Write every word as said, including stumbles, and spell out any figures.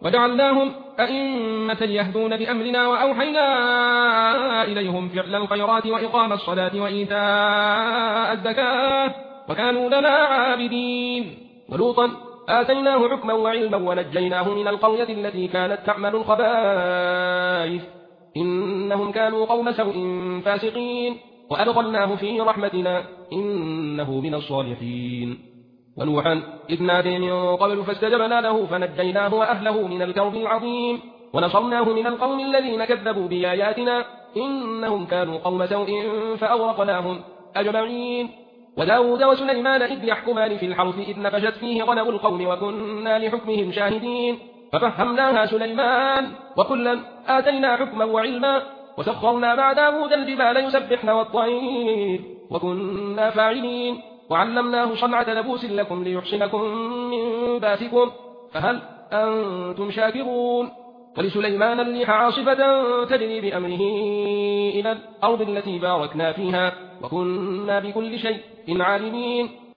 وجعلناهم أئمة يهدون بأمرنا وأوحينا إليهم فعل الخيرات وإقام الصلاة وإيتاء الزكاة وكانوا لنا عابدين. ولوطا آتيناه حكما وعلما ونجيناه من القرية التي كانت تعمل الخبائث إنهم كانوا قوم سوء فاسقين وأدخلناه في رحمتنا إنه من الصالحين. ونوحا إذ نادى من قبل فاستجبنا له فنجيناه وأهله من الكرب العظيم ونصرناه من القوم الذين كذبوا بآياتنا إنهم كانوا قوم سوء فأغرقناهم أجمعين. وداود وسليمان إذ يحكمان في الحرث إذ نفشت فيه غنم القوم وكنا لحكمهم شاهدين ففهمناها سليمان وكلا آتينا حكما وعلما وسخرنا مع داود الجبال يسبحن والطير وكنا فاعلين وعلمناه صنعة لبوس لكم ليحصنكم من باسكم فهل أنتم شاكرون. ولسليمان الريح عاصفة تجري بأمره إلى الأرض التي باركنا فيها وكنا بكل شيء عالمين.